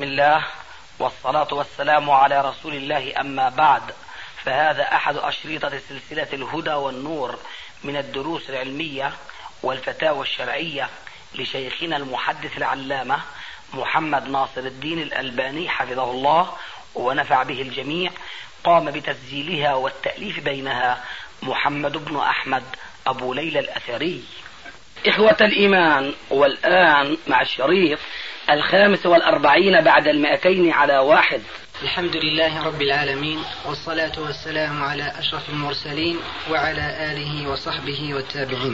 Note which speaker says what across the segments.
Speaker 1: بسم الله والصلاة والسلام على رسول الله، أما بعد، فهذا أحد أشريطة سلسلة الهدى والنور من الدروس العلمية والفتاوى الشرعية لشيخنا المحدث العلامة محمد ناصر الدين الألباني حفظه الله ونفع به الجميع. قام بتسجيلها والتأليف بينها محمد بن أحمد أبو ليلى الأثري. إخوة الإيمان، والآن مع الشريط 45 بعد 200 على 1.
Speaker 2: الحمد لله رب العالمين، والصلاة والسلام على أشرف المرسلين وعلى آله وصحبه والتابعين.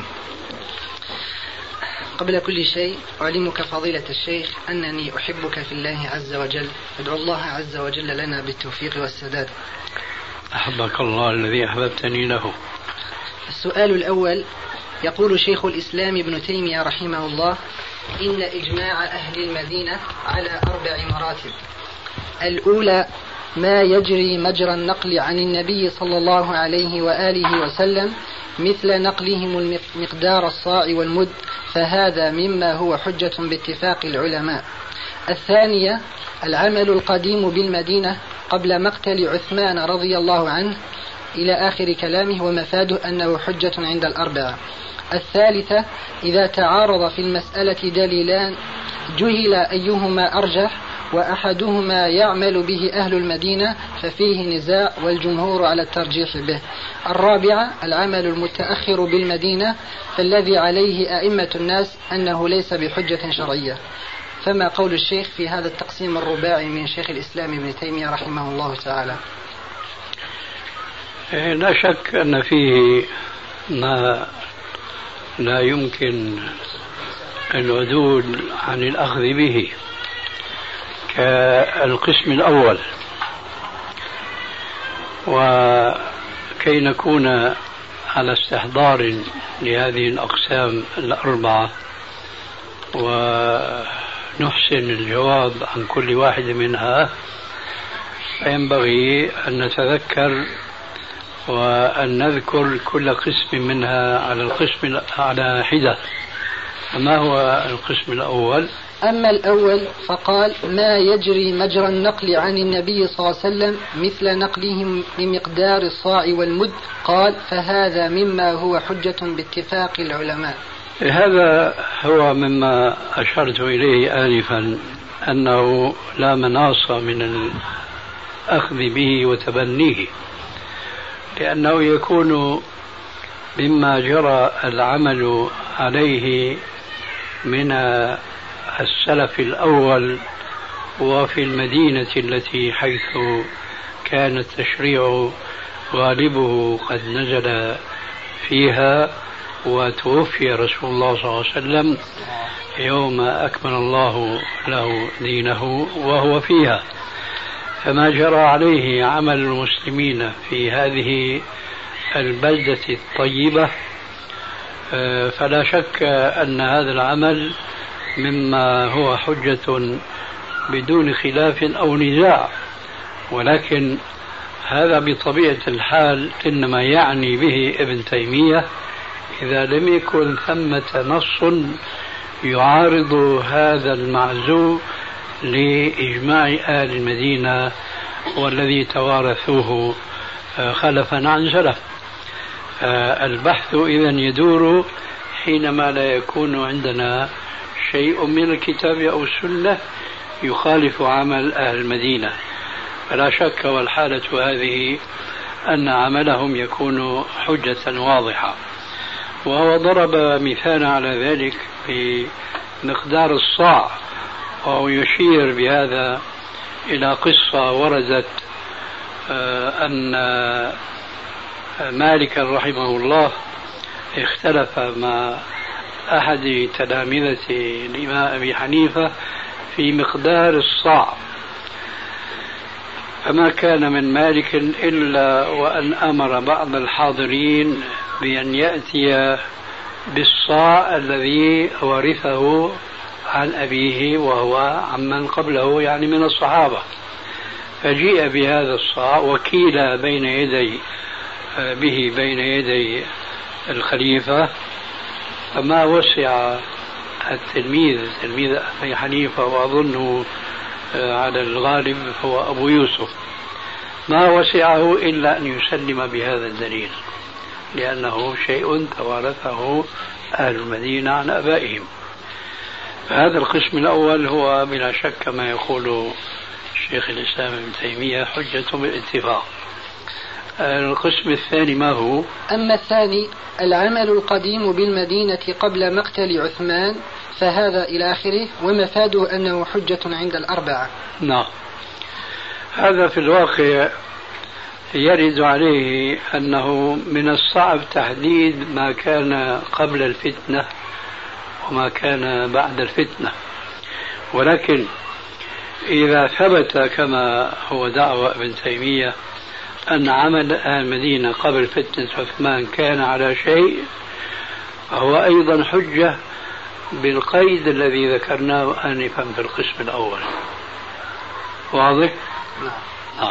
Speaker 2: قبل كل شيء أعلمك فضيلة الشيخ أنني أحبك في الله عز وجل، أدعو الله عز وجل لنا بالتوفيق والسداد.
Speaker 3: أحبك الله الذي أحببتني له.
Speaker 2: السؤال الأول، يقول شيخ الإسلام ابن تيمية رحمه الله: إن إجماع أهل المدينة على 4 مراتب. الأولى ما يجري مجرى النقل عن النبي صلى الله عليه وآله وسلم مثل نقلهم مقدار الصاع والمد، فهذا مما هو حجة باتفاق العلماء. الثانية العمل القديم بالمدينة قبل مقتل عثمان رضي الله عنه إلى آخر كلامه، ومفاده أنه حجة عند ال4. الثالثة إذا تعارض في المسألة دليلان جهل أيهما أرجح وأحدهما يعمل به أهل المدينة ففيه نزاع والجمهور على الترجيح به. الرابعة العمل المتأخر بالمدينة فالذي عليه أئمة الناس أنه ليس بحجة شرعية. فما قول الشيخ في هذا التقسيم الرباعي من شيخ الإسلام ابن تيمية رحمه الله تعالى؟
Speaker 3: لا شك أن فيه ما لا يمكن العدول عن الأخذ به، كالقسم الأول. وكي نكون على استحضار لهذه الأقسام ال4 ونحسن الجواب عن كل واحد منها، فينبغي أن نتذكر وأن نذكر كل قسم منها على حدة. فما هو القسم الأول؟
Speaker 2: أما الأول فقال ما يجري مجرى النقل عن النبي صلى الله عليه وسلم مثل نقلهم بمقدار الصاع والمد، قال فهذا مما هو حجة باتفاق العلماء.
Speaker 3: هذا هو مما أشرت إليه آنفا، أنه لا مناص من الأخذ به وتبنيه، لأنه يكون مما جرى العمل عليه من السلف الأول وفي المدينة التي حيث كان التشريع غالبه قد نزل فيها، وتوفي رسول الله صلى الله عليه وسلم يوم أكمل الله له دينه وهو فيها. فما جرى عليه عمل المسلمين في هذه البلدة الطيبة فلا شك أن هذا العمل مما هو حجة بدون خلاف أو نزاع. ولكن هذا بطبيعة الحال إنما يعني به ابن تيمية إذا لم يكن ثمة نص يعارض هذا المعزو لإجماع أهل المدينة والذي توارثوه خلفا عن سلف. البحث إذن يدور حينما لا يكون عندنا شيء من الكتاب أو السنة يخالف عمل أهل المدينة. فلا شك والحالة هذه أن عملهم يكون حجة واضحة. وهو ضرب مثال على ذلك في مقدار الصاع، وهو يشير بهذا إلى قصة وردت أن مالك رحمه الله اختلف مع أحد تلامذة الإمام أبي حنيفة في مقدار الصاع، فما كان من مالك إلا وأن أمر بعض الحاضرين بأن يأتي بالصاع الذي ورثه عن أبيه وهو عمن قبله، يعني من الصحابة. فجيء بهذا الصاع وكيل بين يدي الخليفة، فما وسع تلميذ أبي حنيفة، وأظنه على الغالب هو أبو يوسف، ما وسعه إلا أن يسلم بهذا الدليل، لأنه شيء توارثه أهل المدينة عن آبائهم. فهذا القسم الأول هو بلا شك ما يقول شيخ الإسلام ابن تيمية حجة بالاتفاق. القسم الثاني ما هو؟
Speaker 2: أما الثاني العمل القديم بالمدينة قبل مقتل عثمان فهذا إلى آخره، ومفاده أنه حجة عند الأربعة.
Speaker 3: نعم، هذا في الواقع يرد عليه أنه من الصعب تحديد ما كان قبل الفتنة وما كان بعد الفتنة، ولكن إذا ثبت كما هو دعوى ابن تيمية أن عمل أهل المدينة قبل فتنة عثمان كان على شيء، فهو أيضا حجة بالقيد الذي ذكرناه آنفا في القسم الأول. واضح؟ نعم.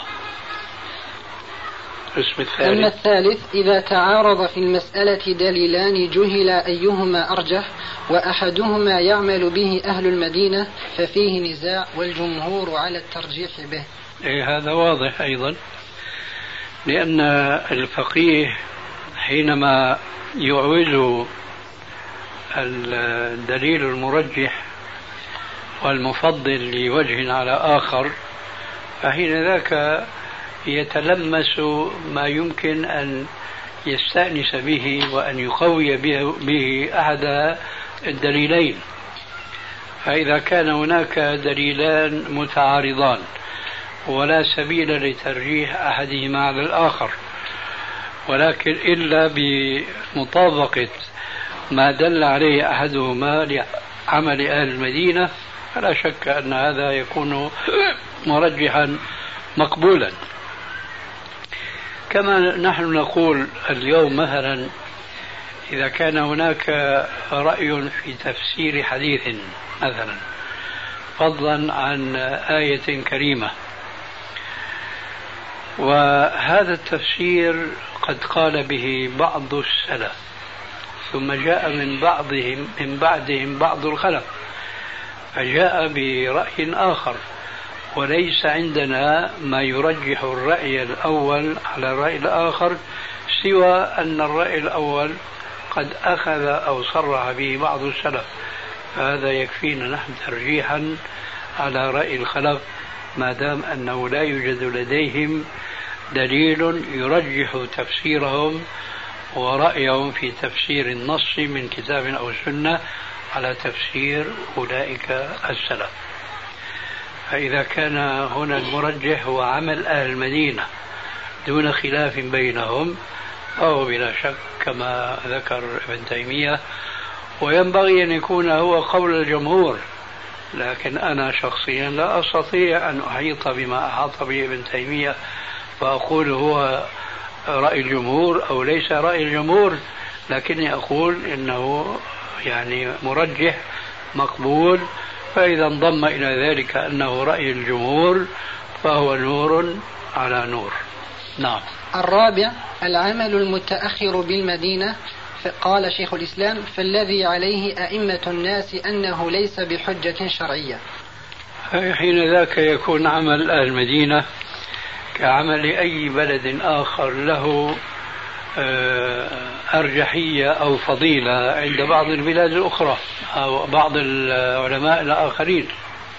Speaker 3: القسم الثالث.
Speaker 2: أما الثالث إذا تعارض في المسألة دليلان جهل أيهما أرجح وأحدهما يعمل به أهل المدينة ففيه نزاع والجمهور على الترجيح به.
Speaker 3: هذا واضح أيضا، لأن الفقيه حينما يعوز الدليل المرجح والمفضل لوجه على آخر، فحين ذاك يتلمس ما يمكن أن يستأنس به وأن يقوي به أحد الدليلين. فإذا كان هناك دليلان متعارضان ولا سبيل لترجيح أحدهما على الآخر، ولكن إلا بمطابقة ما دل عليه أحدهما لعمل أهل المدينة، فلا شك أن هذا يكون مرجحا مقبولا. كما نحن نقول اليوم مثلا إذا كان هناك رأي في تفسير حديث مثلا فضلا عن آية كريمة، وهذا التفسير قد قال به بعض السلف ثم جاء من بعدهم بعض الخلف فجاء برأي آخر، وليس عندنا ما يرجح الرأي الأول على الرأي الآخر سوى أن الرأي الأول قد أخذ أو صرح به بعض السلف، فهذا يكفينا نحن ترجيحا على رأي الخلف ما دام أنه لا يوجد لديهم دليل يرجح تفسيرهم ورأيهم في تفسير النص من كتاب أو سنة على تفسير أولئك السلف. فإذا كان هنا المرجح هو عمل أهل المدينة دون خلاف بينهم فهو بلا شك كما ذكر ابن تيمية، وينبغي أن يكون هو قول الجمهور، لكن أنا شخصيا لا أستطيع أن أحيط بما أحاط به ابن تيمية فأقول هو رأي الجمهور أو ليس رأي الجمهور، لكني أقول إنه يعني مرجح مقبول، فإذا انضم إلى ذلك أنه رأي الجمهور فهو نور على نور. نعم.
Speaker 2: الرابع العمل المتأخر بالمدينة، قال شيخ الإسلام فالذي عليه أئمة الناس أنه ليس بحجة شرعية.
Speaker 3: حين ذاك يكون عمل أهل المدينة كعمل أي بلد آخر له أرجحية أو فضيلة عند بعض البلاد الأخرى أو بعض العلماء الآخرين،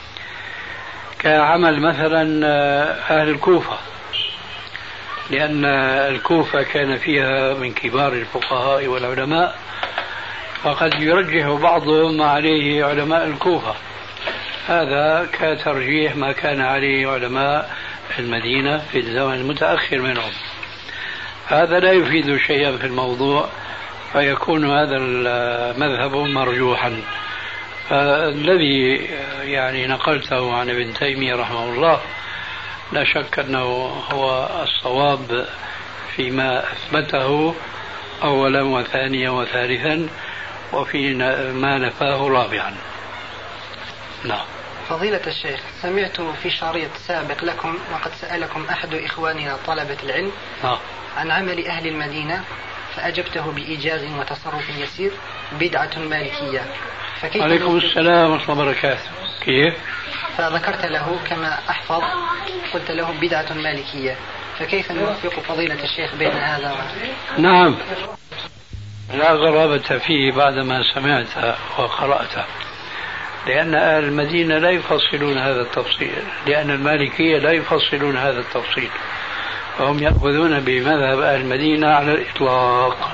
Speaker 3: كعمل مثلا أهل الكوفة، لأن الكوفة كان فيها من كبار الفقهاء والعلماء، فقد يرجح بعضهم ما عليه علماء الكوفة، هذا كترجيح ما كان عليه علماء المدينة في الزمن المتأخر منهم. هذا لا يفيد شيئا في الموضوع، فيكون هذا المذهب مرجوحا. فالذي يعني نقلته عن ابن تيمية رحمه الله لا شك أنه هو الصواب فيما أثبته أولا وثانيا وثالثا، وفي ما نفاه رابعا. نعم.
Speaker 2: فضيلة الشيخ، سمعت في شريط سابق لكم وقد سألكم أحد إخواننا طلبة العلم عن عمل أهل المدينة فأجبته بإيجاز وتصرف يسير بدعة مالكية،
Speaker 3: عليكم السلام ورحمة الله وبركاته. كيف؟
Speaker 2: فذكرت له كما أحفظ، قلت له بدعة مالكية، فكيف نوفق فضيلة الشيخ بين هذا
Speaker 3: نعم، لا غرابة فيه بعدما سمعت وقرأت، لأن أهل المدينة لا يفصلون هذا التفصيل، لأن المالكية لا يفصلون هذا التفصيل، وهم يأخذون بمذهب أهل المدينة على الإطلاق.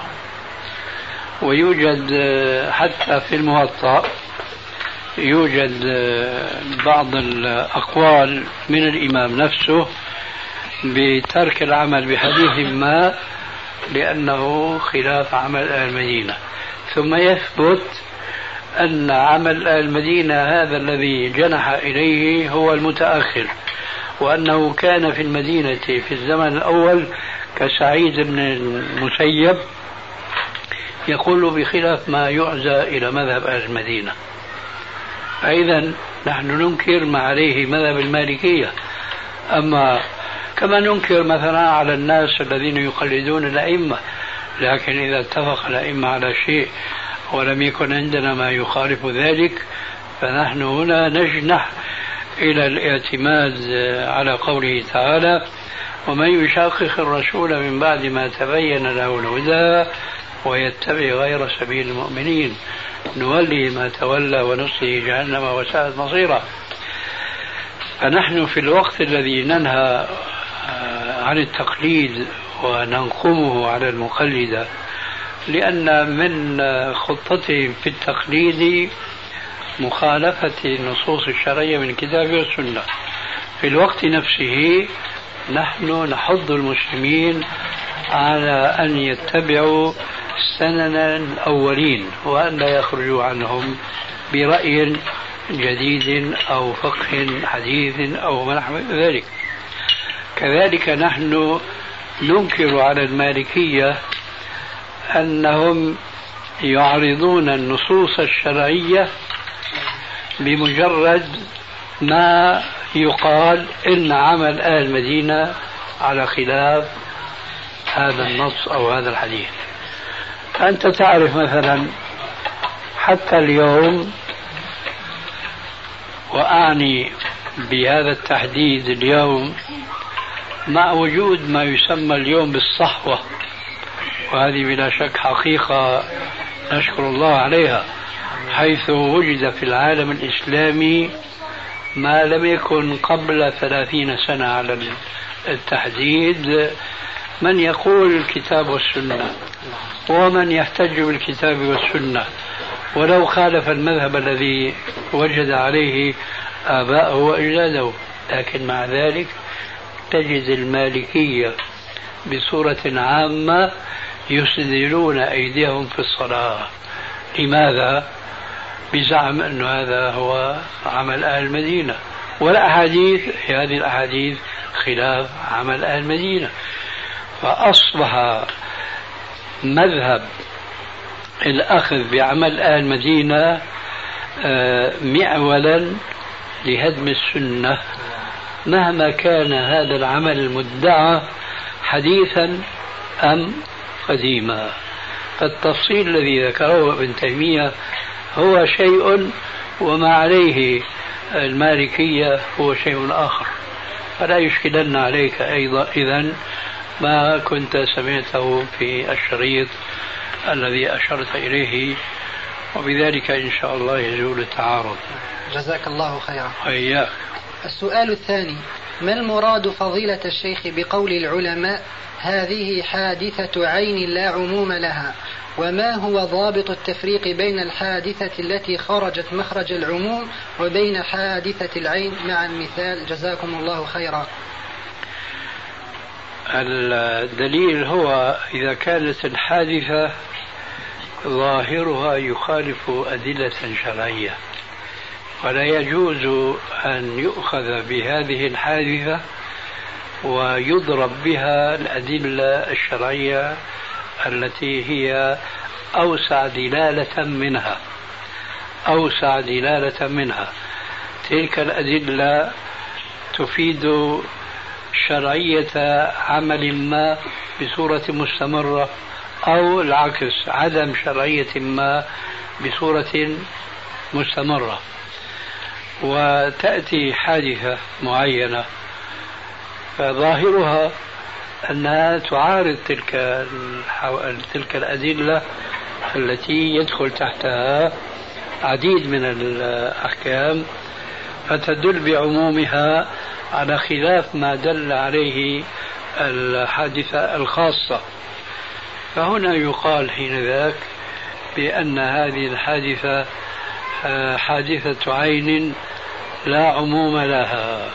Speaker 3: ويوجد حتى في الموطأ يوجد بعض الأقوال من الإمام نفسه بترك العمل بحديث ما لأنه خلاف عمل أهل المدينة، ثم يثبت أن عمل أهل المدينة هذا الذي جنح إليه هو المتأخر، وأنه كان في المدينة في الزمن الأول كسعيد بن المسيب يقول بخلاف ما يعزى إلى مذهب أهل المدينة. فإذا نحن ننكر ما عليه مذهب المالكية، أما كما ننكر مثلا على الناس الذين يقلدون الأئمة، لكن إذا اتفق الأئمة على شيء ولم يكن عندنا ما يخالف ذلك فنحن هنا نجنح إلى الاعتماد على قوله تعالى: ومن يشاقق الرسول من بعد ما تبين له الهدى ويتبع غير سبيل المؤمنين نولي ما تولى ونصله جهنم وساءت مصيرا. فنحن في الوقت الذي ننهى عن التقليد وننقمه على المقلدة لأن من خطتهم في التقليد مخالفة النصوص الشرعية من الكتاب والسنة، في الوقت نفسه نحن نحض المسلمين على أن يتبعوا سنن الأولين وأن لا يخرجوا عنهم برأي جديد أو فقه حديث أو ما نحو ذلك. كذلك نحن ننكر على المالكية أنهم يعرضون النصوص الشرعية بمجرد ما يقال إن عمل أهل المدينة على خلاف هذا النص أو هذا الحديث. أنت تعرف مثلا حتى اليوم، وأعني بهذا التحديد اليوم مع وجود ما يسمى اليوم بالصحوة، وهذه بلا شك حقيقة نشكر الله عليها، حيث وجد في العالم الإسلامي ما لم يكن قبل 30 سنة على التحديد، من يقول الكتاب والسنة ومن يحتج بالكتاب والسنة ولو خالف المذهب الذي وجد عليه آباءه وأجداده. لكن مع ذلك تجد المالكية بصورة عامة يسدلون أيديهم في الصلاة. لماذا؟ بزعم أن هذا هو عمل أهل المدينة، والأحاديث هذه الأحاديث خلاف عمل أهل المدينة. فأصبح مذهب الأخذ بعمل أهل المدينة معولا لهدم السنة مهما كان هذا العمل المدعى حديثا أم قديما. فالتفصيل الذي ذكره ابن تيمية هو شيء، وما عليه المالكية هو شيء آخر، فلا يشكلن عليك أيضا إذن ما كنت سمعته في الشريط الذي أشرت إليه، وبذلك إن شاء الله يزول التعارض.
Speaker 2: جزاك الله خيرا.
Speaker 3: وإياك.
Speaker 2: السؤال الثاني: ما المراد فضيلة الشيخ بقول العلماء هذه حادثة عين لا عموم لها؟ وما هو ضابط التفريق بين الحادثة التي خرجت مخرج العموم وبين حادثة العين مع المثال؟ جزاكم الله خيرا.
Speaker 3: الدليل هو إذا كانت الحادثة ظاهرها يخالف أدلة شرعية، ولا يجوز أن يؤخذ بهذه الحادثة ويضرب بها الأدلة الشرعية التي هي أوسع دلالة منها. تلك الأدلة تفيد شرعية عمل ما بصورة مستمرة، أو العكس عدم شرعية ما بصورة مستمرة. وتأتي حادثة معينة فظاهرها أنها تعارض تلك الأدلة التي يدخل تحتها عديد من الأحكام، فتدل بعمومها على خلاف ما دل عليه الحادثة الخاصة. فهنا يقال حينذاك بأن هذه الحادثة حادثة عين لا عموم لها.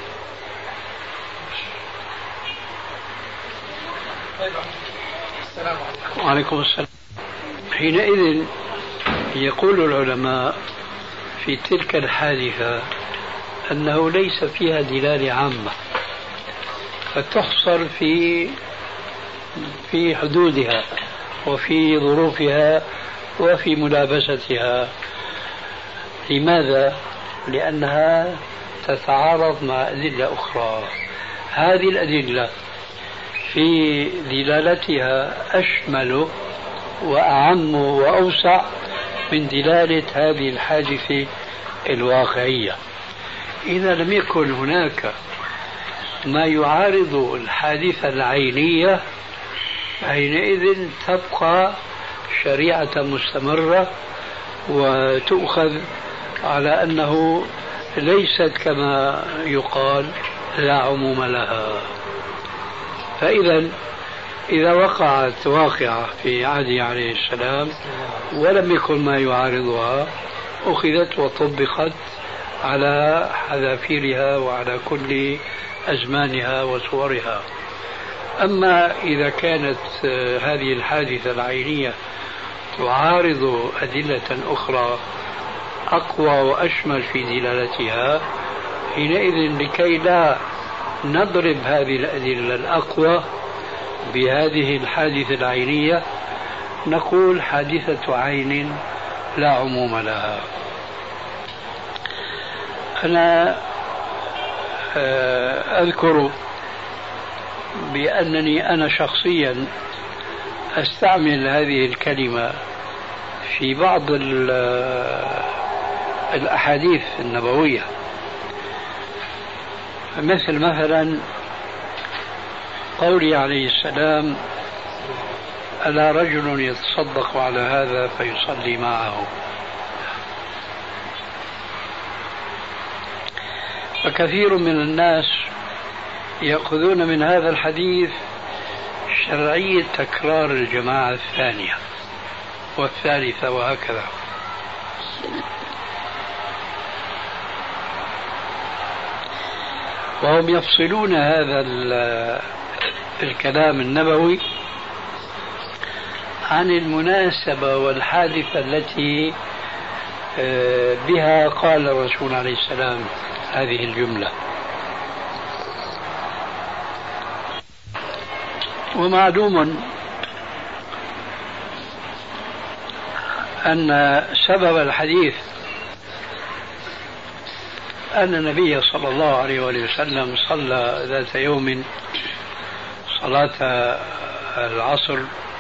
Speaker 3: وعليكم السلام. حينئذ يقول العلماء في تلك الحادثة أنه ليس فيها دلالة عامة، فتحصر في حدودها وفي ظروفها وفي ملابستها. لماذا؟ لأنها تتعارض مع أدلة أخرى. هذه الأدلة في دلالتها أشمل وأعم وأوسع من دلالة هذه الحادثة الواقعية. إذا لم يكن هناك ما يعارض الحادثة العينية حينئذ تبقى شريعة مستمرة وتؤخذ على أنه ليست كما يقال لا عموم لها. إذا وقعت واقعة في عهده عليه السلام ولم يكن ما يعارضها أخذت وطبقت على حذافيرها وعلى كل أزمانها وصورها. أما إذا كانت هذه الحادثة العينية تعارض أدلة أخرى أقوى وأشمل في دلالتها، حينئذ لكي لا نضرب هذه الأدلة الأقوى بهذه الحادثة العينية نقول حادثة عين لا عموم لها. أنا أذكر بأنني أنا شخصيا أستعمل هذه الكلمة في بعض الأحاديث النبوية، مثلا قولي عليه السلام: ألا رجل يتصدق على هذا فيصلي معه. فكثير من الناس يأخذون من هذا الحديث شرعية تكرار الجماعة الثانية والثالثة وهكذا. وهم يفصلون هذا الكلام النبوي عن المناسبة والحادثة التي بها قال الرسول عليه السلام هذه الجملة. ومعلوم أن سبب الحديث أن النبي صلى الله عليه وسلم صلى ذات يوم صلاة العصر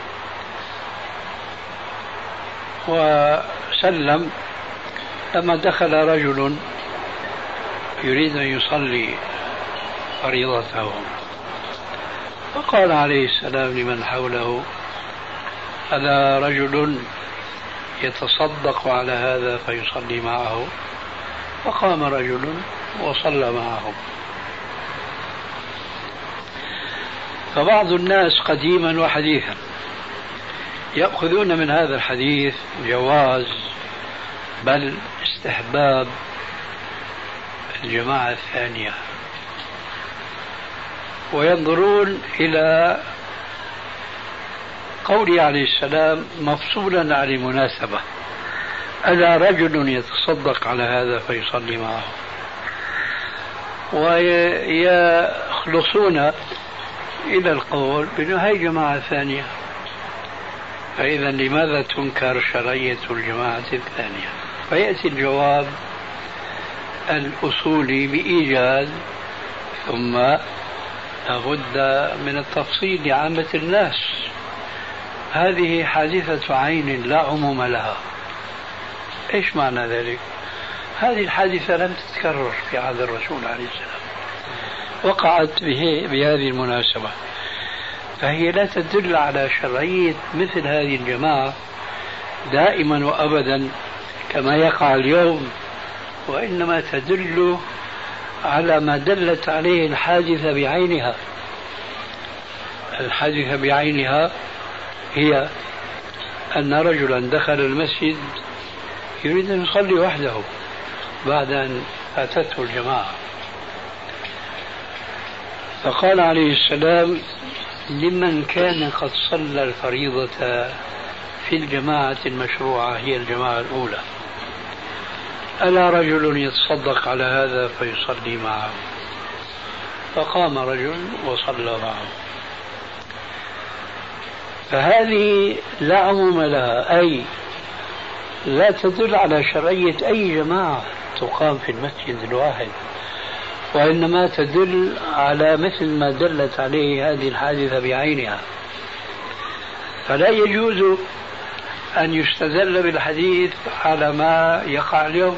Speaker 3: وسلم، لما دخل رجل يريد أن يصلي فريضته فقال عليه السلام لمن حوله: ألا رجل يتصدق على هذا فيصلي معه؟ فقام رجل وصلى معهم. فبعض الناس قديما وحديثا يأخذون من هذا الحديث جواز بل استحباب الجماعة الثانية، وينظرون إلى قوله عليه السلام مفصولا عن المناسبة: ألا رجل يتصدق على هذا فيصلي معه، ويخلصون إلى القول بأنه هي جماعة ثانية. فإذا لماذا تنكر شرعية الجماعة الثانية؟ فيأتي الجواب الأصولي بإيجاد، ثم لابد من التفصيل لعامة الناس. هذه حادثة عين لا عموم لها. إيش معنى ذلك؟ هذه الحادثة لم تتكرر في عهد الرسول عليه السلام، وقعت بهذه المناسبة، فهي لا تدل على شرعية مثل هذه الجماعة دائما وأبدا كما يقع اليوم، وإنما تدل على ما دلت عليه الحادثة بعينها. الحادثة بعينها هي أن رجلا دخل المسجد يريد أن يصلي وحده بعد أن أتته الجماعة، فقال عليه السلام لمن كان قد صلى الفريضة في الجماعة المشروعة هي الجماعة الأولى، ألا رجل يتصدق على هذا فيصلي معه؟ فقام رجل وصلى معه. فهذه لا عموم لها، أي لا تدل على شرعية أي جماعة تقام في المسجد الواحد، وإنما تدل على مثل ما دلت عليه هذه الحادثة بعينها. فلا يجوز أن يستدل بالحديث على ما يقع اليوم،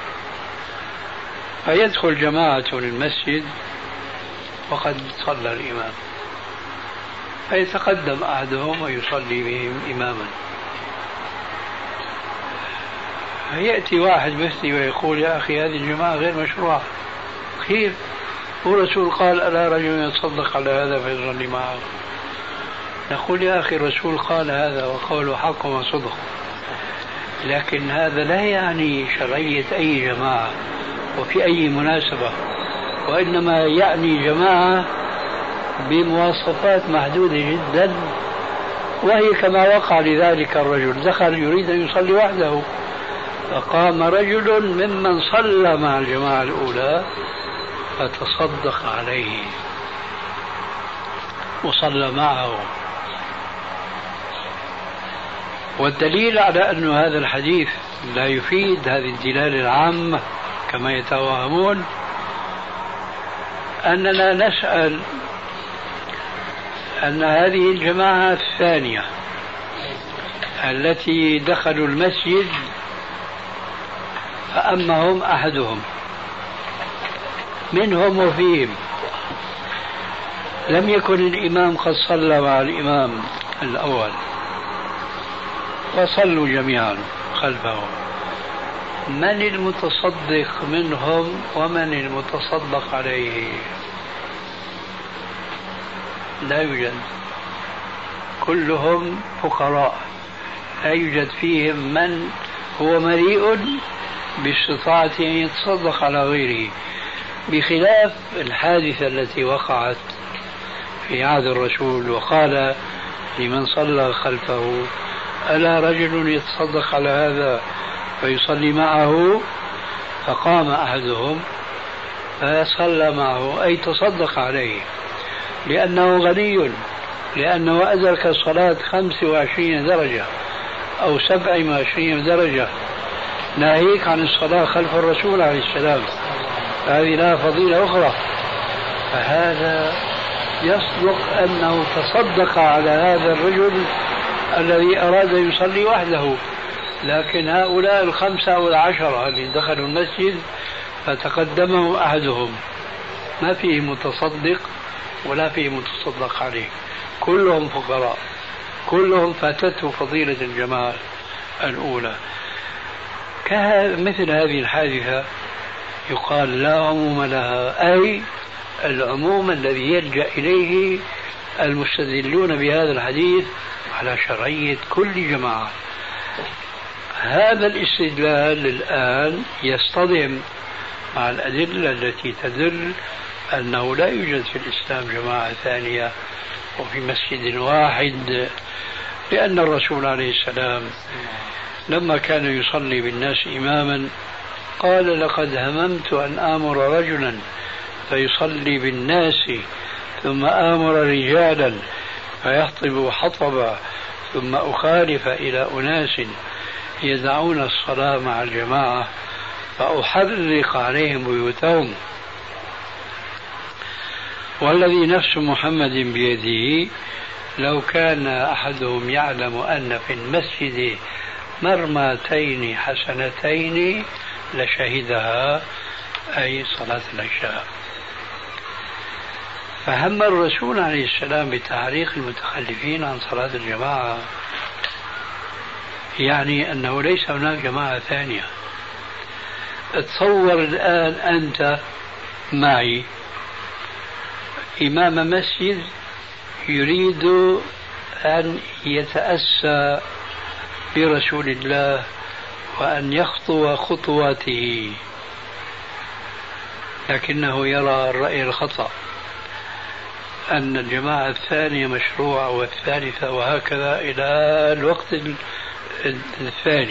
Speaker 3: فيدخل جماعة للمسجد وقد صلى الإمام، فيتقدم أحدهم ويصلي بهم إماما، فيأتي واحد مثلي ويقول يا أخي هذه الجماعة غير مشروعة. كيف؟ والرسول قال ألا رجل يتصدق على هذا فيصلي معه. نقول يا أخي الرسول قال هذا وقوله حق وصدق، لكن هذا لا يعني شرعية أي جماعة وفي أي مناسبة، وإنما يعني جماعة بمواصفات محدودة جدا، وهي كما وقع لذلك الرجل دخل يريد أن يصلي وحده، فقام رجل ممن صلى مع الجماعة الأولى فتصدق عليه وصلى معه. والدليل على أن هذا الحديث لا يفيد هذه الدلالة العامة كما يتوهمون أننا نسأل أن هذه الجماعة الثانية التي دخلوا المسجد فأمهم أحدهم منهم وفيهم، لم يكن الإمام قد صلى مع الإمام الأول وصلوا جميعا خلفه، من المتصدق منهم ومن المتصدق عليه؟ لا يوجد، كلهم فقراء، لا يوجد فيهم من هو مليء باستطاعة أن يتصدق على غيره، بخلاف الحادثة التي وقعت في عهد الرسول وقال لمن صلى خلفه ألا رجل يتصدق على هذا فيصلي معه، فقام أحدهم فصلى معه أي تصدق عليه لأنه غني، لأنه أدرك الصلاة 25 درجة أو 27 درجة، ناهيك عن الصلاة خلف الرسول عليه السلام، هذه لها فضيلة أخرى. فهذا يصدق أنه تصدق على هذا الرجل الذي أراد أن يصلي وحده، لكن هؤلاء 5 أو 10 اللي دخلوا المسجد فتقدمهم أحدهم ما فيه متصدق ولا فيه متصدق عليه، كلهم فقراء، كلهم فاتته فضيلة الجماعة الأولى. مثل هذه الحادثة يقال لا عموم لها، أي العموم الذي يلجأ إليه المستدلون بهذا الحديث على شرعية كل جماعة. هذا الاستدلال الآن يصطدم مع الأدلة التي تدل أنه لا يوجد في الإسلام جماعة ثانية وفي مسجد واحد، لأن الرسول عليه السلام لما كان يصلي بالناس إماما قال لقد هممت أن آمر رجلا فيصلي بالناس ثم آمر رجالا فيخطب حطبا ثم أخالف إلى أناس يدعون الصلاة مع الجماعة فأحرق عليهم بيوتهم، والذي نفس محمد بيده لو كان أحدهم يعلم أن في المسجد مرمتين حسنتين لشهدها، أي صلاة العشاء. فهم الرسول عليه السلام بتعليق المتخلفين عن صلاة الجماعة، يعني أنه ليس هناك جماعة ثانية. تصور الآن أنت معي إمام مسجد يريد أن يتأسى برسول الله وأن يخطو خطواته، لكنه يرى الرأي الخطأ أن الجماعة الثانية مشروعة والثالثة وهكذا إلى الوقت الثاني.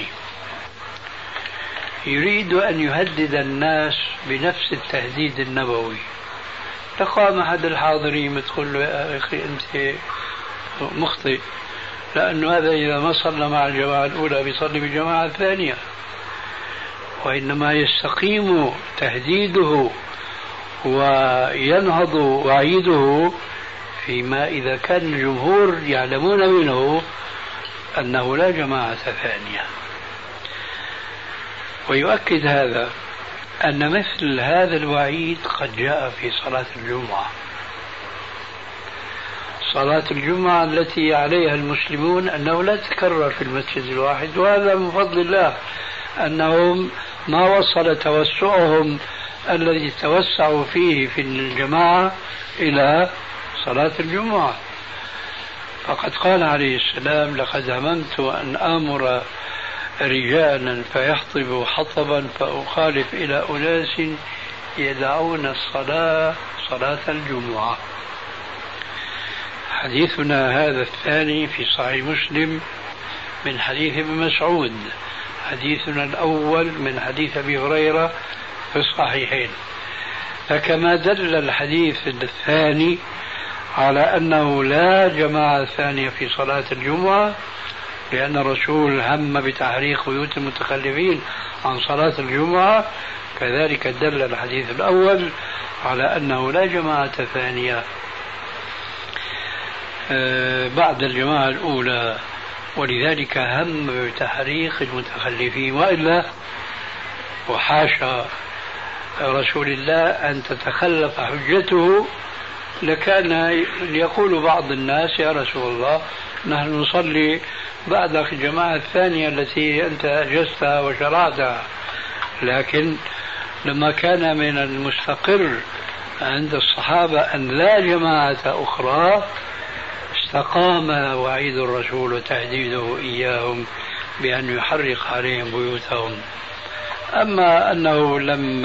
Speaker 3: يريد أن يهدد الناس بنفس التهديد النبوي. فقام أحد الحاضرين يقول له يا أخي أنت مخطئ، لأنه هذا إذا ما صلى مع الجماعة الأولى بيصلي بالجماعة الثانية، وإنما يستقيم تهديده وينهض وعيده فيما إذا كان الجمهور يعلمون منه أنه لا جماعة ثانية. ويؤكد هذا أن مثل هذا الوعيد قد جاء في صلاة الجمعة، صلاة الجمعة التي عليها المسلمون أنه لا تتكرر في المسجد الواحد، وهذا من فضل الله أنهم ما وصل توسعهم الذي توسعوا فيه في الجماعة إلى صلاة الجمعة. فقد قال عليه السلام لقد هممت أن آمر رجالا فيحطبوا حطبا فأخالف إلى أناس يدعون الصلاة صلاة الجمعة. حديثنا هذا الثاني في صحيح مسلم من حديث ابن مسعود، حديثنا الأول من حديث أبي هريرة في الصحيحين. فكما دل الحديث الثاني على أنه لا جماعة ثانية في صلاة الجمعة لأن الرسول هم بتحريق بيوت المتخلفين عن صلاة الجمعة، كذلك دل الحديث الأول على أنه لا جماعة ثانية بعد الجماعة الأولى، ولذلك هم بتحريق المتخلفين. وإلا وحاشا رسول الله أن تتخلف حجته لكان يقول بعض الناس يا رسول الله نحن نصلي بعدك الجماعة الثانية التي أنت أجزتها وشرعتها. لكن لما كان من المستقر عند الصحابة أن لا جماعة أخرى استقام وعيد الرسول وتهديده إياهم بأن يحرق عليهم بيوتهم. أما أنه لم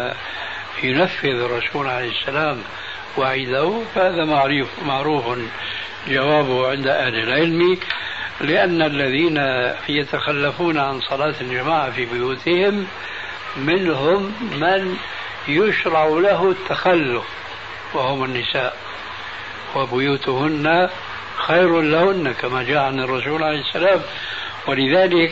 Speaker 3: ينفذ الرسول عليه السلام وعيده فهذا معروف جوابه عند أهل العلم، لأن الذين يتخلفون عن صلاة الجماعة في بيوتهم منهم من يشرع له التخلف وهم النساء، وبيوتهن خير لهن كما جاء عن الرسول عليه السلام. ولذلك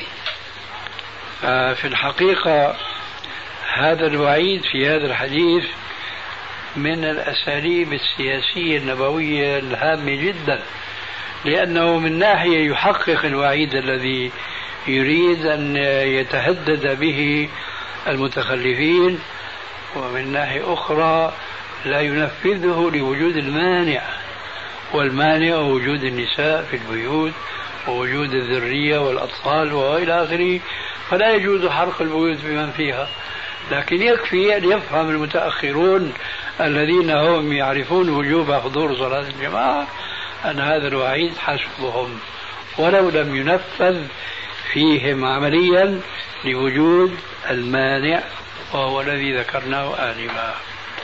Speaker 3: في الحقيقة هذا الوعيد في هذا الحديث من الأساليب السياسية النبوية الهامة جدا، لأنه من ناحية يحقق الوعيد الذي يريد أن يتهدد به المتخلفين، ومن ناحية أخرى لا ينفذه لوجود المانع، والمانع وجود النساء في البيوت ووجود الذرية والأطفال وإلى آخره، فلا يجوز حرق البيوت بمن فيها. لكن يكفي أن يفهم المتأخرون الذين هم يعرفون وجوب حضور صلاة الجماعة أن هذا الوعيد حسبهم ولو لم ينفذ فيهم عمليا لوجود المانع وهو الذي ذكرناه آنفا.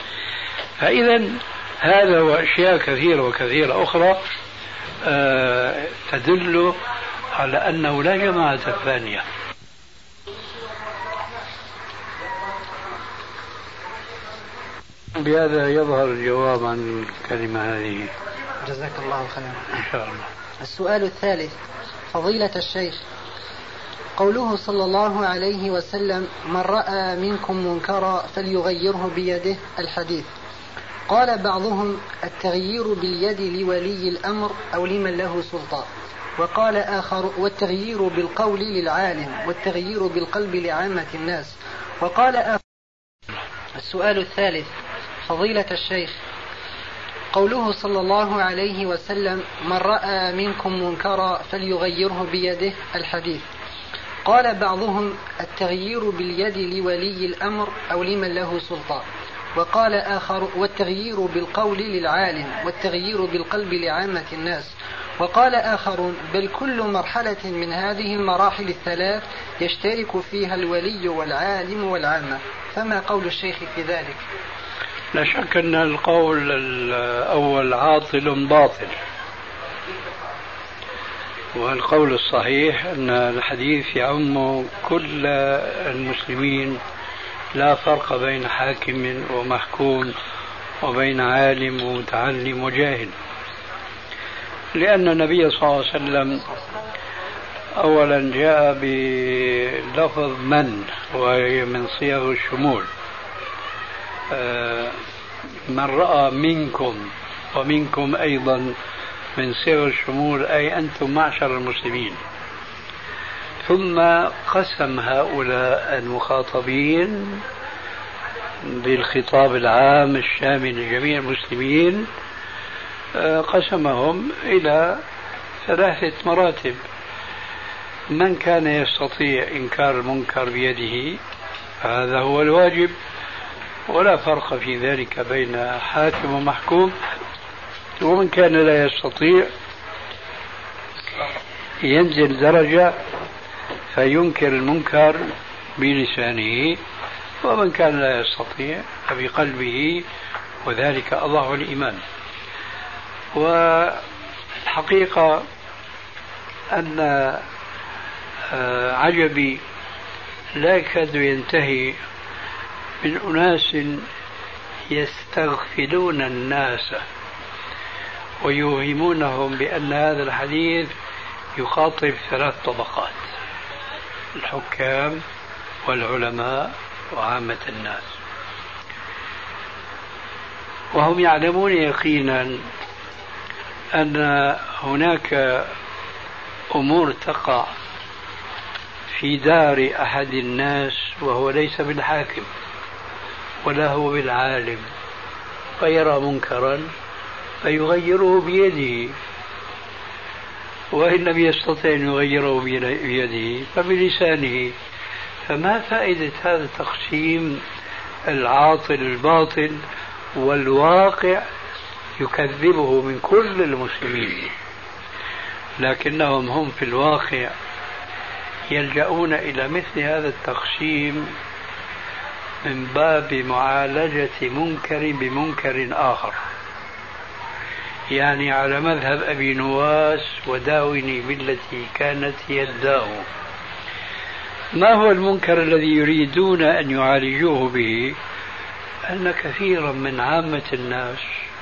Speaker 3: فإذا هذا وأشياء كثيرة وكثيرة أخرى تدل على أنه لا جماعة ثانية. بهذا يظهر الجواب عن الكلمة هذه.
Speaker 2: جزاك الله خيرا.
Speaker 3: إن شاء الله.
Speaker 2: السؤال الثالث: فضيلة الشيخ، قوله صلى الله عليه وسلم: من رأى منكم منكرا فليغيره بيده، الحديث. قال بعضهم: التغيير باليد لولي الأمر أو لمن له سلطة. وقال آخر: والتغيير بالقول للعالم، والتغيير بالقلب لعامة الناس، وقال السؤال الثالث: فضيلة الشيخ، قوله صلى الله عليه وسلم: من رأى منكم منكرا فليغيره بيده، الحديث، قال بعضهم: التغيير باليد لولي الأمر أو لمن له سلطان، وقال آخر: والتغيير بالقول للعالم، والتغيير بالقلب لعامة الناس، وقال آخرون: بل كل مرحلة من هذه المراحل الثلاث يشترك فيها الولي والعالم والعامة، فما قول الشيخ في ذلك؟
Speaker 3: لا شك أن القول الأول عاطل باطل، والقول الصحيح أن الحديث يعم كل المسلمين، لا فرق بين حاكم ومحكوم وبين عالم ومتعلم وجاهل، لأن النبي صلى الله عليه وسلم أولا جاء بلفظ من، وهي من صيغ الشمول، من رأى منكم، ومنكم أيضا من صيغ الشمول، أي أنتم معشر المسلمين. ثم قسم هؤلاء المخاطبين بالخطاب العام الشامل لجميع المسلمين، قسمهم إلى 3 مراتب: من كان يستطيع إنكار المنكر بيده هذا هو الواجب، ولا فرق في ذلك بين حاكم ومحكوم، ومن كان لا يستطيع ينزل درجة فينكر المنكر بلسانه، ومن كان لا يستطيع فبقلبه، وذلك أضعف الإيمان. والحقيقة أن عجبي لا يكاد ينتهي من أناس يستغفلون الناس ويوهمونهم بأن هذا الحديث يخاطب 3 طبقات: الحكام والعلماء وعامة الناس، وهم يعلمون يقينا أن هناك أمور تقع في دار أحد الناس وهو ليس بالحاكم ولا هو بالعالم، فيرى منكرا فيغيره بيده، وإن لم يستطع أن يغيره بيده فبلسانه. فما فائدة هذا التقسيم العاطل الباطل، والواقع يكذبه من كل المسلمين، لكنهم هم في الواقع يلجؤون إلى مثل هذا التقسيم من باب معالجة منكر بمنكر آخر، يعني على مذهب أبي نواس: وداوني بالتي كانت هي الداء. ما هو المنكر الذي يريدون أن يعالجوه به؟ أن كثيرا من عامة الناس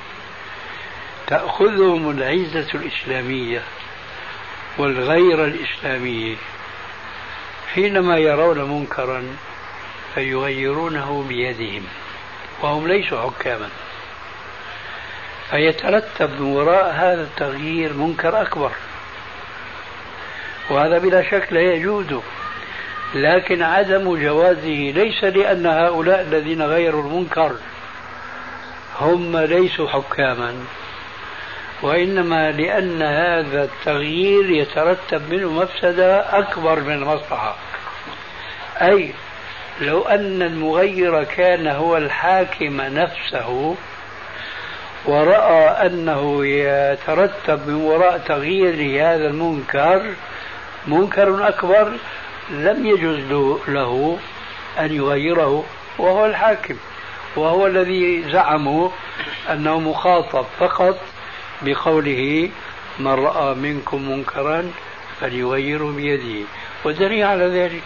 Speaker 3: تأخذهم العزة الإسلامية والغيرة الإسلامية حينما يرون منكرا فيغيرونه بيدهم، وهم ليسوا حكاما، فيترتب من وراء هذا التغيير منكر أكبر، وهذا بلا شك لا يجوز. لكن عدم جوازه ليس لأن هؤلاء الذين غيروا المنكر هم ليسوا حكاما، وإنما لأن هذا التغيير يترتب منه مفسدة أكبر من المصلحة. أي لو أن المغير كان هو الحاكم نفسه ورأى أنه يترتب من وراء تغيير هذا المنكر منكر أكبر، لم يجوز له أن يغيره، وهو الحاكم، وهو الذي زعموا أنه مخاطب فقط بقوله: من رأى منكم منكرا فليغيره بيده. ودليل على ذلك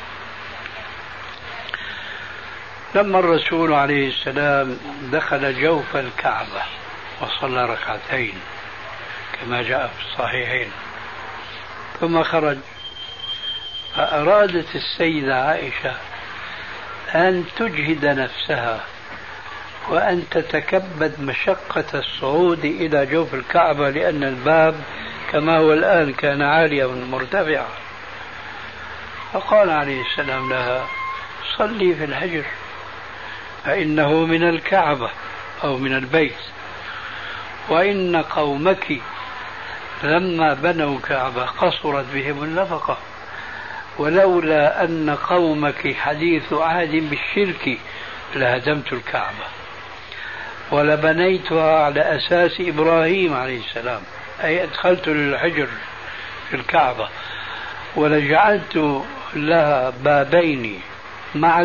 Speaker 3: لما الرسول عليه السلام دخل جوف الكعبة وصلى 2 ركعتين كما جاء في الصحيحين، ثم خرج، فأرادت السيدة عائشة أن تجهد نفسها وأن تتكبد مشقة الصعود إلى جوف الكعبة، لأن الباب كما هو الآن كان عاليا مرتفعا. فقال عليه السلام لها: صلي في الحجر فإنه من الكعبة أو من البيت، وإن قومك لما بنوا كعبة قصرت بهم النفقة، ولولا أن قومك حديث عهد بالشرك لهدمت الكعبة ولبنيتها على أساس إبراهيم عليه السلام، أي أدخلت للحجر في الكعبة ولجعلت لها بابين مع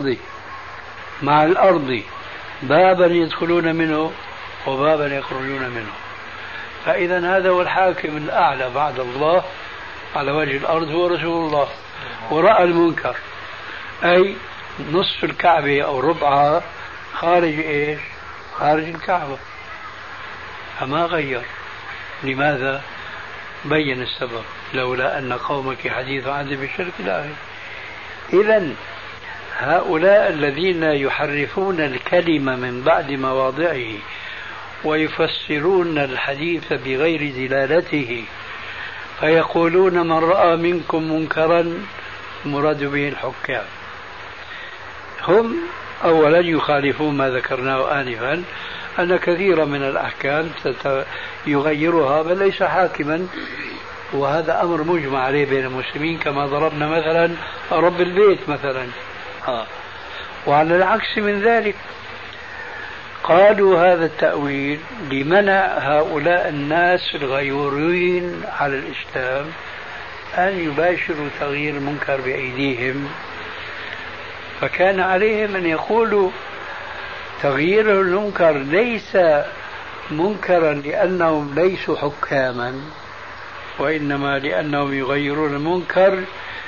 Speaker 3: الأرض بابا يدخلون منه وبابا يخرجون منه. فإذا هذا هو الحاكم الأعلى بعد الله على وجه الأرض هو رسول الله، ورأى المنكر، أي نصف الكعبة أو ربعها خارج إيش؟ خارج الكعبة، فما غير. لماذا؟ بين السبب، لولا أن قومك حديث عهد بالشرك لا. إذن هؤلاء الذين يحرفون الكلمة من بعد مواضعه ويفسرون الحديث بغير دلالته، فيقولون من رأى منكم منكرا مراد به الحكام، هم أولا يخالفون ما ذكرناه آنفا أن كثيرا من الأحكام يغيرها بل ليس حاكما، وهذا أمر مجمع عليه بين المسلمين، كما ضربنا مثلا رب البيت مثلا. وعلى العكس من ذلك قالوا هذا التأويل لمنع هؤلاء الناس الغيورين على الإسلام أن يباشروا تغيير المنكر بأيديهم، فكان عليهم أن يقولوا تغيير المنكر ليس منكرا لأنهم ليسوا حكاما، وإنما لأنهم يغيرون المنكر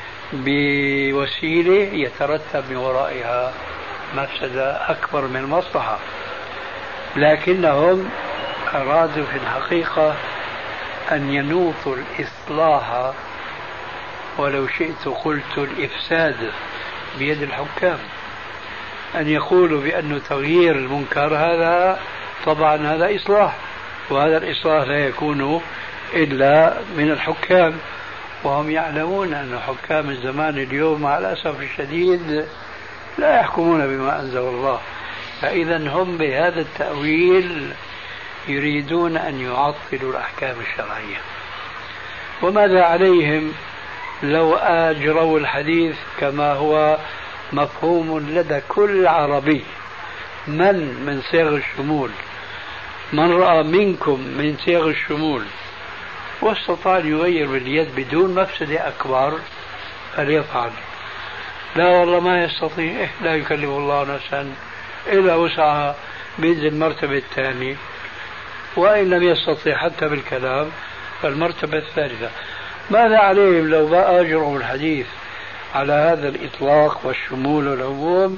Speaker 3: بوسيلة يترتب من ورائها مفسدة أكبر من المصلحة، لكنهم أرادوا في الحقيقة أن ينوطوا الإصلاح، ولو شئت قلت الإفساد بيد الحكام، أن يقولوا بأن تغيير المنكر هذا طبعا هذا إصلاح، وهذا الإصلاح لا يكون إلا من الحكام، وهم يعلمون أن حكام الزمان اليوم مع الأسف الشديد لا يحكمون بما أنزل الله. فإذا هم بهذا التأويل يريدون أن يعطلوا الأحكام الشرعية. وماذا عليهم لو أجروا الحديث كما هو مفهوم لدى كل عربي، من صيغ الشمول، من رأى منكم من صيغ الشمول، واستطاع أن يغير باليد بدون مفسدة أكبر فليفعل. لا والله ما يستطيع، لا يكلف الله نفسا إلا وسعها، بينزل المرتبة الثانية، وإن لم يستطيع حتى بالكلام فالمرتبة الثالثة. ماذا عليهم لو بقى أجروا الحديث على هذا الإطلاق والشمول والعموم،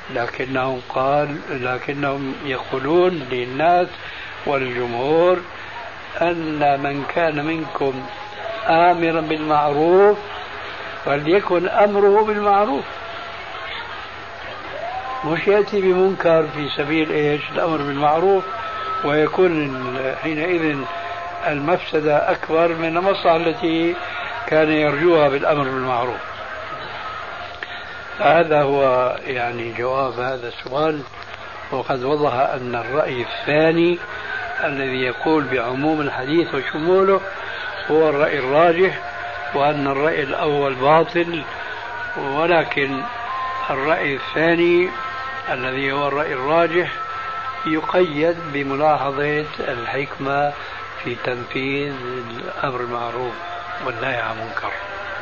Speaker 3: لكنهم يقولون للناس والجمهور أن من كان منكم آمرا بالمعروف فليكن أمره بالمعروف، مش يأتي بمنكر في سبيل إيش الأمر بالمعروف، ويكون حينئذ المفسدة أكبر من المصلحة التي كان يرجوها بالأمر بالمعروف. هذا هو يعني جواب هذا السؤال. وقد وضح أن الرأي الثاني الذي يقول بعموم الحديث وشموله هو الرأي الراجح، وأن الرأي الأول باطل، ولكن الرأي الثاني الذي هو الرأي الراجح يقيد بملاحظة الحكمة في تنفيذ الأمر المعروف والنهي عن المنكر.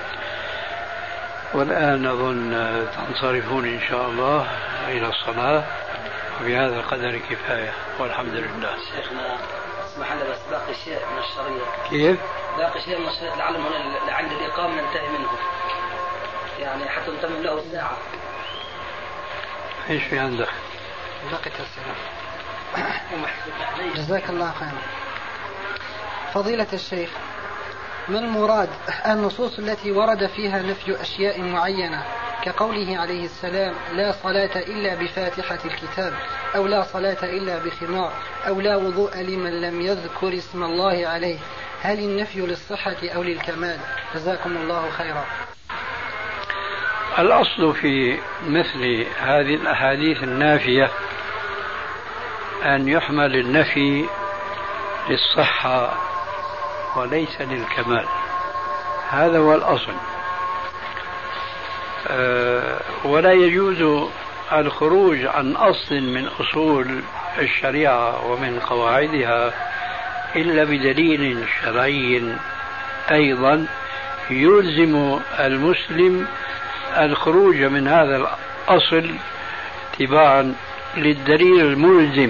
Speaker 3: والآن أظن تنصرفون إن شاء الله إلى الصلاة، وبهذا القدر كفاية والحمد لله.
Speaker 1: شيخنا اسمح لنا بس باقي شيء من الشريط.
Speaker 3: كيف؟
Speaker 1: باقي شيء من الشريط لعلم هنا عند الإقامة ننتهي منه، يعني حتى نتمم له الساعة.
Speaker 3: ايش في عندك؟
Speaker 2: باقي تسعة. جزاك الله خيرا. فضيلة الشيخ، ما المراد النصوص التي ورد فيها نفي أشياء معينة كقوله عليه السلام لا صلاة إلا بفاتحة الكتاب، أو لا صلاة إلا بخمار، أو لا وضوء لمن لم يذكر اسم الله عليه؟ هل النفي للصحة أو للكمال؟ جزاكم الله خيرا.
Speaker 3: الأصل في مثل هذه الأحاديث النافية أن يحمل النفي للصحة وليس للكمال، هذا هو الأصل. ولا يجوز الخروج عن أصل من أصول الشريعة ومن قواعدها إلا بدليل شرعي أيضا يلزم المسلم الخروج من هذا الأصل اتباعا للدليل الملزم.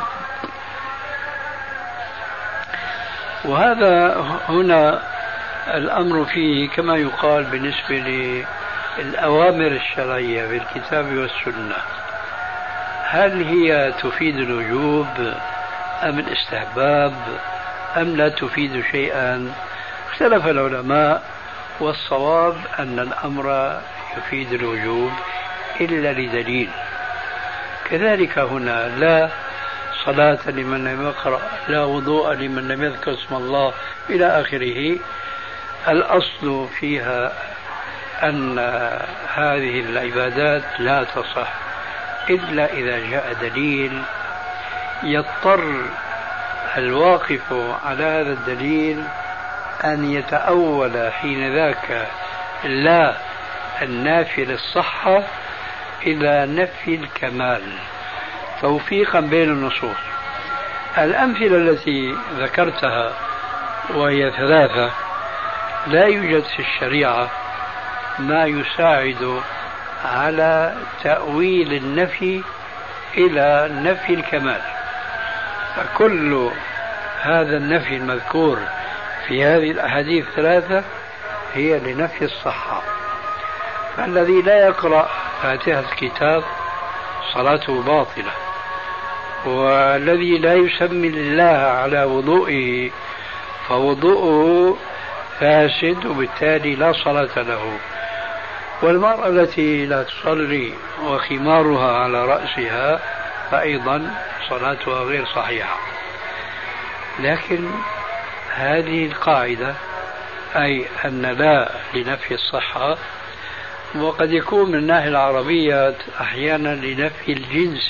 Speaker 3: وهذا هنا الأمر فيه كما يقال بالنسبة للأوامر الشرعية بالكتاب والسنة، هل هي تفيد الوجوب أم الاستحباب أم لا تفيد شيئا؟ اختلف العلماء، والصواب أن الأمر يفيد الوجوب إلا لدليل. كذلك هنا لا صلاة لمن لم يقرأ، لا وضوء لمن لم يذكر اسم الله إلى آخره. الأصل فيها أن هذه العبادات لا تصح إلا إذا جاء دليل يضطر الواقف على هذا الدليل أن يتأول حين ذاك لا النافي للصحة إلى نفي الكمال توفيقا بين النصوص. الأمثلة التي ذكرتها وهي ثلاثة لا يوجد في الشريعة ما يساعد على تأويل النفي إلى نفي الكمال، فكل هذا النفي المذكور في هذه الأحاديث الثلاثة هي لنفي الصحة. فالذي لا يقرأ فاتحة الكتاب صلاته باطلة، والذي لا يسمي الله على وضوئه فوضوءه فاسد وبالتالي لا صلاة له. والمرأة التي لا تصلي وخمارها على رأسها فأيضا صلاتها غير صحيحة. لكن هذه القاعدة أي أن لا لنفي الصحة، وقد يكون من الناحية العربية أحيانا لنفي الجنس.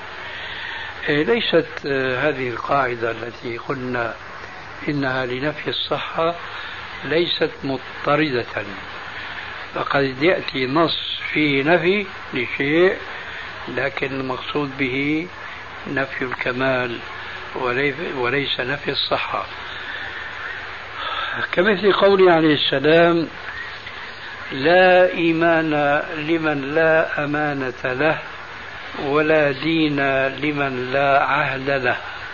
Speaker 3: ليست هذه القاعدة التي قلنا إنها لنفي الصحة ليست مضطردة، فقد يأتي نص فيه نفي لشيء لكن المقصود به نفي الكمال وليس نفي الصحة. كمثل قوله عليه السلام: لا إيمان لمن لا أمانة له ولا دين لمن لا عهد له.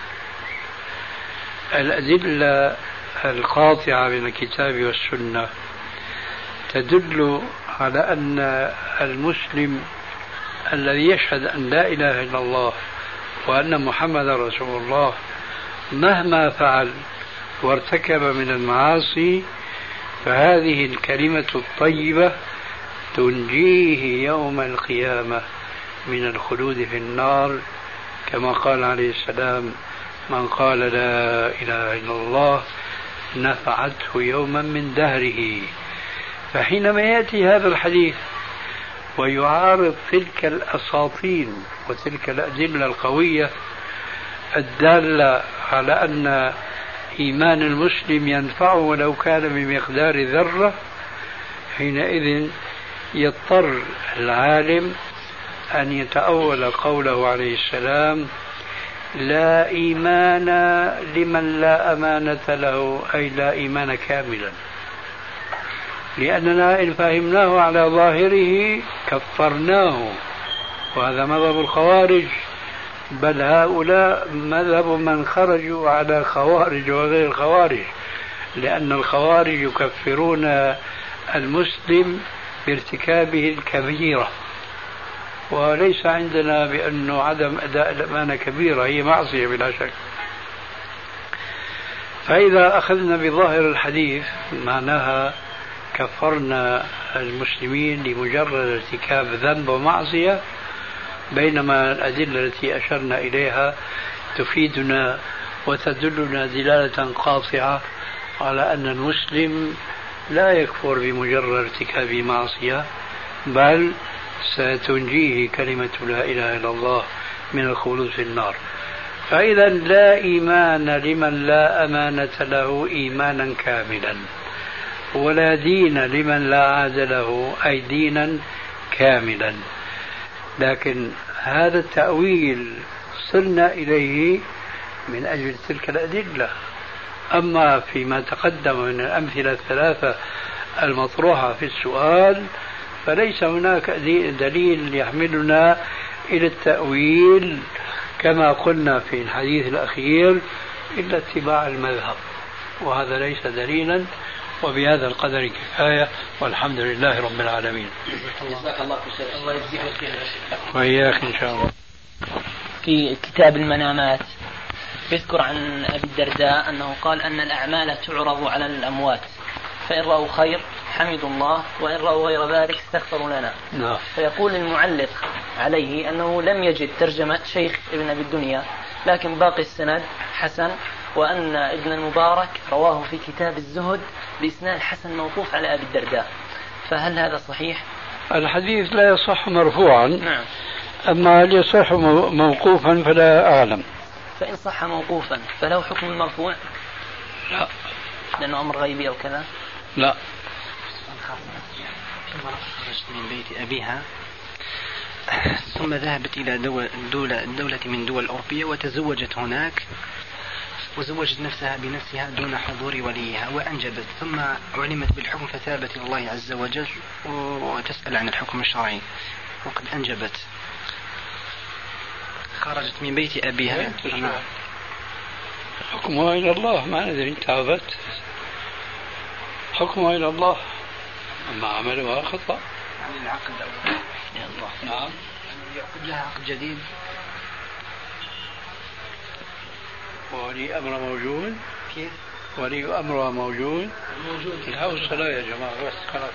Speaker 3: الأدلة القاطعة من الكتاب والسنة تدل على أن المسلم الذي يشهد أن لا إله إلا الله وأن محمد رسول الله مهما فعل وارتكب من المعاصي فهذه الكلمة الطيبة تنجيه يوم القيامة من الخلود في النار، كما قال عليه السلام: من قال لا إله إلا الله نفعته يوما من دهره. فحينما يأتي هذا الحديث ويعارض تلك الأساطين وتلك الأدلة القوية الدالة على أن إيمان المسلم ينفعه ولو كان بمقدار ذرة، حينئذ يضطر العالم أن يتأول قوله عليه السلام: لا إيمان لمن لا أمانة له، أي لا إيمان كاملا، لأننا إن فهمناه على ظاهره كفرناه، وهذا مذهب الخوارج، بل هؤلاء مذهب من خرجوا على خوارج وغير خوارج، لأن الخوارج يكفرون المسلم بارتكابه الكبيرة، وليس عندنا بأنه عدم أداء الأمانة كبيرة، هي معصية بلا شك. فإذا أخذنا بظاهر الحديث معناها كفرنا المسلمين لمجرد ارتكاب ذنب ومعصية، بينما الأدلة التي أشرنا إليها تفيدنا وتدلنا دلالة قاطعة على أن المسلم لا يكفر بمجرد ارتكاب معصية، بل ستنجيه كلمة لا إله إلا الله من الخلود في النار. فإذا لا إيمان لمن لا أمانة له إيمانا كاملا، ولا دين لمن لا عهد له أي دينا كاملا. لكن هذا التأويل صرنا إليه من أجل تلك الأدلة. أما فيما تقدم من الأمثلة الثلاثة المطروحة في السؤال فليس هناك دليل يحملنا إلى التأويل كما قلنا في الحديث الأخير إلا اتباع المذهب، وهذا ليس دليلا. وبهذا القدر كفاية، والحمد لله رب العالمين.
Speaker 2: جزاك الله خير. الله يجزيك خير.
Speaker 3: وإياك إن شاء الله.
Speaker 4: في كتاب المنامات يذكر عن أبي الدرداء أنه قال أن الأعمال تعرض على الأموات، فإن رأوا خير حمدوا الله، وإن رأوا غير ذلك استغفروا لنا.
Speaker 3: نعم.
Speaker 4: فيقول المعلق عليه أنه لم يجد ترجمة شيخ ابن أبي الدنيا، لكن باقي السند حسن، وأن ابن المبارك رواه في كتاب الزهد بإسناد حسن موقوف على أبي الدرداء، فهل هذا صحيح؟
Speaker 3: الحديث لا يصح مرفوعا.
Speaker 4: نعم.
Speaker 3: أما هل يصح موقوفا فلا أعلم.
Speaker 4: فإن صح موقوفا فله حكم المرفوع؟
Speaker 3: لا،
Speaker 4: لأنه أمر غيبي أو كذا.
Speaker 3: لا.
Speaker 2: خرجت من بيت أبيها ثم ذهبت إلى دولة من دول أوروبية وتزوجت هناك، وزوجت نفسها بنفسها دون حضور وليها وأنجبت، ثم علمت بالحكم فتابت إلى الله عز وجل وتسأل عن الحكم الشرعي وقد أنجبت. خرجت من بيت أبيها.
Speaker 3: حكمها إلى الله، ما ندري تابت، حكمها إلى الله، أما عملها خطأ.
Speaker 2: يعني العقد أول.
Speaker 4: يا الله.
Speaker 3: نعم.
Speaker 2: يعقد لها عقد جديد.
Speaker 3: ولي أمر موجود.
Speaker 2: كيف؟
Speaker 3: ولي أمرها موجود.
Speaker 2: موجود.
Speaker 3: الهوس لا يا جماعة، بس خلاص.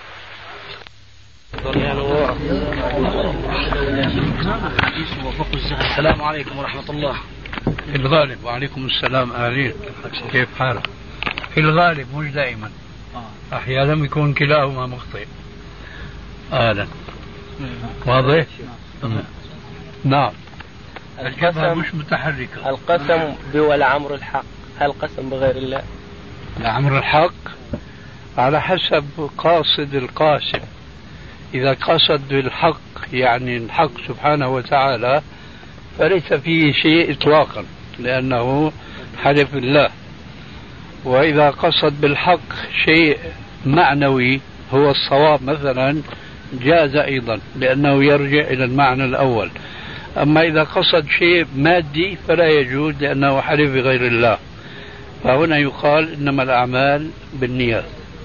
Speaker 2: السلام عليكم ورحمة الله.
Speaker 3: في الغالب. وعليكم السلام. أهلين، كيف حالك؟ في الغالب مش دائما، أحيانا يكون كلاهما مخطئ. أهلا. واضح؟ نعم. الجبهة مش متحركة.
Speaker 4: القسم بولعمر الحق، هل قسم بغير الله؟
Speaker 3: لعمر الحق على حسب قاصد القاسم. إذا قصد بالحق يعني الحق سبحانه وتعالى فليس فيه شيء إطلاقا، لأنه حلف بالله. وإذا قصد بالحق شيء معنوي هو الصواب مثلا جاز أيضا، لأنه يرجع إلى المعنى الأول. أما إذا قصد شيء مادي فلا يجوز، لأنه حلف بغير الله. فهنا يقال إنما الأعمال بالنيات.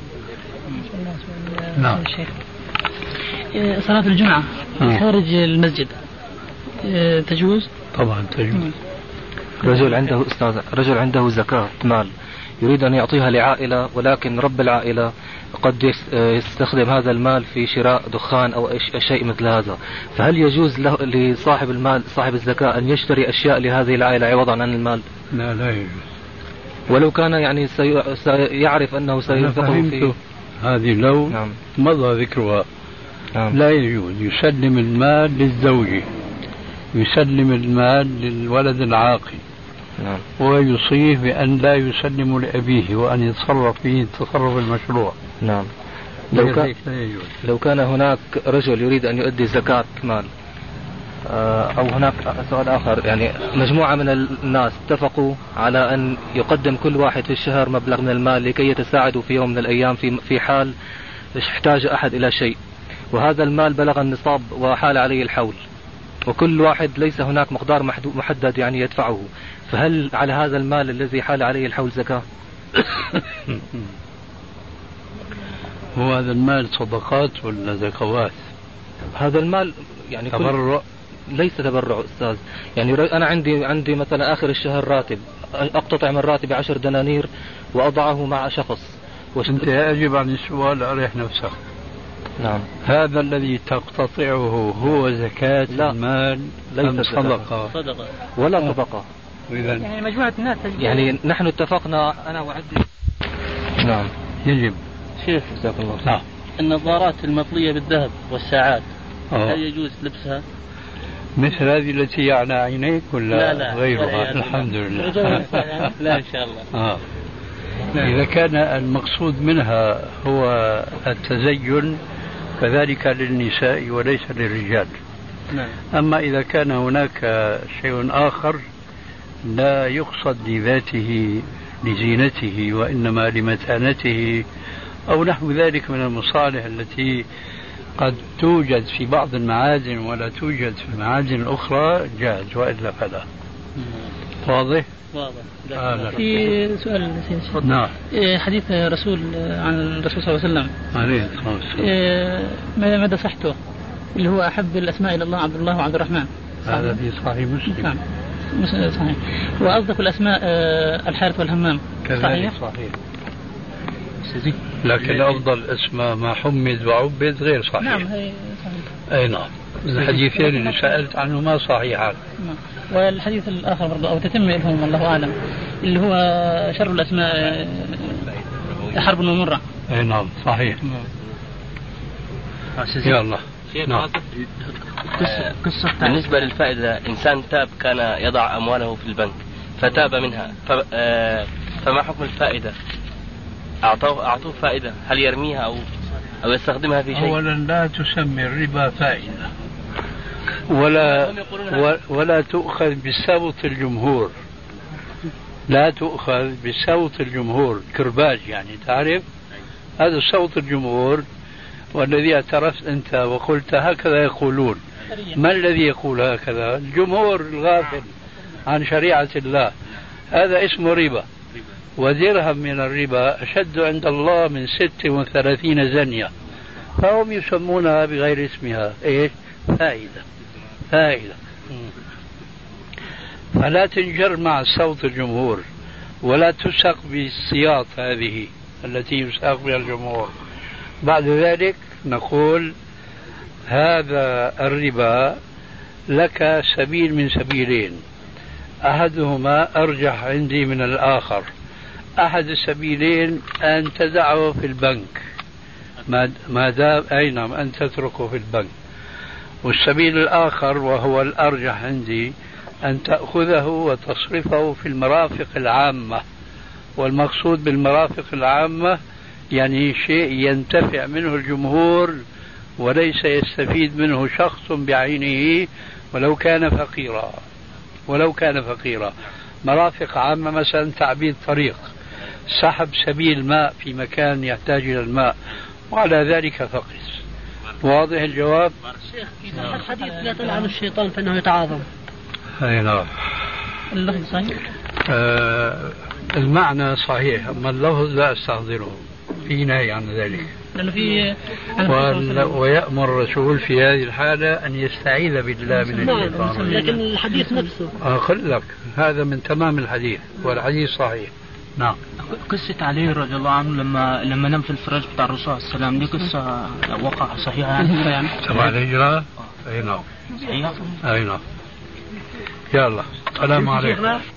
Speaker 3: نعم.
Speaker 5: صلاة الجمعة خارج المسجد تجوز؟
Speaker 3: طبعا تجوز.
Speaker 6: رجل عنده زكاة مال يريد أن يعطيها لعائلة، ولكن رب العائلة قد يستخدم هذا المال في شراء دخان أو شيء مثل هذا، فهل يجوز له لصاحب المال صاحب الزكاة أن يشتري أشياء لهذه العائلة عوضا عن المال؟
Speaker 3: لا يجوز،
Speaker 6: ولو كان يعني سيعرف أنه سينفقه فيه.
Speaker 3: هذه لو
Speaker 6: نعم.
Speaker 3: مضى ذكرها.
Speaker 6: نعم.
Speaker 3: لا يجوز. يسلم المال للزوج، يسلم المال للولد العاقل.
Speaker 6: نعم.
Speaker 3: ويوصيه بأن لا يسلم لأبيه وأن يتصرف فيه التصرف المشروع.
Speaker 6: نعم.
Speaker 3: لو
Speaker 6: كان هناك رجل يريد أن يؤدي زكاة مال، أو هناك سؤال آخر، يعني مجموعة من الناس اتفقوا على أن يقدم كل واحد في الشهر مبلغ من المال لكي يتساعدوا في يوم من الأيام في حال احتاج أحد إلى شيء، وهذا المال بلغ النصاب وحال عليه الحول، وكل واحد ليس هناك مقدار محدد يعني يدفعه، فهل على هذا المال الذي حال عليه الحول زكاة؟
Speaker 3: هو هذا المال صدقات ولا زكوات؟
Speaker 6: هذا المال يعني
Speaker 3: تبرع؟
Speaker 6: ليس تبرع أستاذ، يعني أنا عندي مثلا آخر الشهر راتب، أقتطع من راتبي 10 دنانير وأضعه مع شخص.
Speaker 3: أنت أجب عن السؤال، أريح نفسك.
Speaker 6: نعم.
Speaker 3: هذا الذي تقتطعه هو زكاة المال ليس صدقة
Speaker 6: ولا صدقة؟
Speaker 5: يعني مجموعة الناس
Speaker 6: يعني نحن اتفقنا أنا وعدي. نعم.
Speaker 3: يجب.
Speaker 6: شيخ جزاك الله.
Speaker 3: نعم.
Speaker 5: النظارات المطلية بالذهب والساعات هل يجوز لبسها؟
Speaker 3: مثل هذه التي على عينيك ولا
Speaker 5: لا
Speaker 3: غيرها؟ الحمد لله.
Speaker 5: لا إن شاء الله.
Speaker 3: إذا كان المقصود منها هو التزين فذلك للنساء وليس للرجال. أما إذا كان هناك شيء آخر لا يقصد لذاته لزينته وإنما لمتانته أو نحو ذلك من المصالح التي قد توجد في بعض المعادن ولا توجد في المعادن الأخرى جاز، وإلا فلا. واضح؟
Speaker 5: في سؤال سيدي.
Speaker 3: نعم.
Speaker 5: حديث رسول عن الرسول صلى الله عليه وسلم
Speaker 3: عليه الصلاة
Speaker 5: مدى صحته اللي هو أحب الأسماء إلى الله عبد الله وعبد الرحمن.
Speaker 3: هذا في صحيح مسلم.
Speaker 5: نعم صحيح. وأصدق الأسماء الحارث والهمام.
Speaker 3: صحيح. لكن أفضل اسماء ما حمد وعبد غير صحيح.
Speaker 5: نعم هي صحيح.
Speaker 3: أي نعم. الحديثين اللي سألت عنهما صحيحان.
Speaker 5: والحديث الآخر برضه أو تتمة لهم الله أعلم اللي هو شر الأسماء حرب ومرة.
Speaker 3: أي نعم صحيح. يا الله. نعم.
Speaker 7: بالنسبة للفائدة، إنسان تاب كان يضع أمواله في البنك فتاب منها فما حكم الفائدة؟ أعطوه فائدة، هل يرميها أو يستخدمها في شيء؟
Speaker 3: أولا لا تسمي الربا فائدة ولا تؤخذ بصوت الجمهور. لا تؤخذ بصوت الجمهور كرباج، يعني تعرف هذا صوت الجمهور والذي اعترفت أنت وقلت هكذا يقولون. ما الذي يقول هكذا؟ الجمهور الغافل عن شريعة الله. هذا اسمه ربا، ودرهم من الربا أشد عند الله من 36 زنية، فهم يسمونها بغير اسمها. إيش؟ فائدة. فلا تنجر مع صوت الجمهور ولا تسق بالسياط هذه التي يساق بها الجمهور. بعد ذلك نقول هذا الربا لك سبيل من سبيلين، أحدهما أرجح عندي من الآخر. أحد السبيلين أن تدعه في البنك ما دام أن تتركه في البنك، والسبيل الآخر وهو الأرجح عندي أن تأخذه وتصرفه في المرافق العامة. والمقصود بالمرافق العامة يعني شيء ينتفع منه الجمهور وليس يستفيد منه شخص بعينه ولو كان فقيرا. مرافق عامة مثلا تعبيد طريق، سحب سبيل ماء في مكان يحتاج إلى الماء، وعلى ذلك فقس. واضح الجواب؟
Speaker 5: شيخ الحديث لا تلعن الشيطان فإنه يتعاظم.
Speaker 3: أي نعم.
Speaker 5: اللفظ صحيح؟
Speaker 3: المعنى صحيح، أما اللفظ لا أستحضره، في نهي عن ذلك.
Speaker 5: لأنه في
Speaker 3: ويأمر الرسول في هذه الحالة أن يستعيذ بالله من الشيطان.
Speaker 5: لكن الحديث نفسه
Speaker 3: أقول لك هذا من تمام الحديث، والحديث صحيح. نعم.
Speaker 8: قصة علي رضي الله عنه لما نام في الفراش بتاع الرسول صلى الله عليه وسلم، دي قصة وقع صحيحة يعني؟
Speaker 3: تبع الهجرة. أي نعم.
Speaker 8: صحيحة.
Speaker 3: أي نعم. يلا السلام عليكم.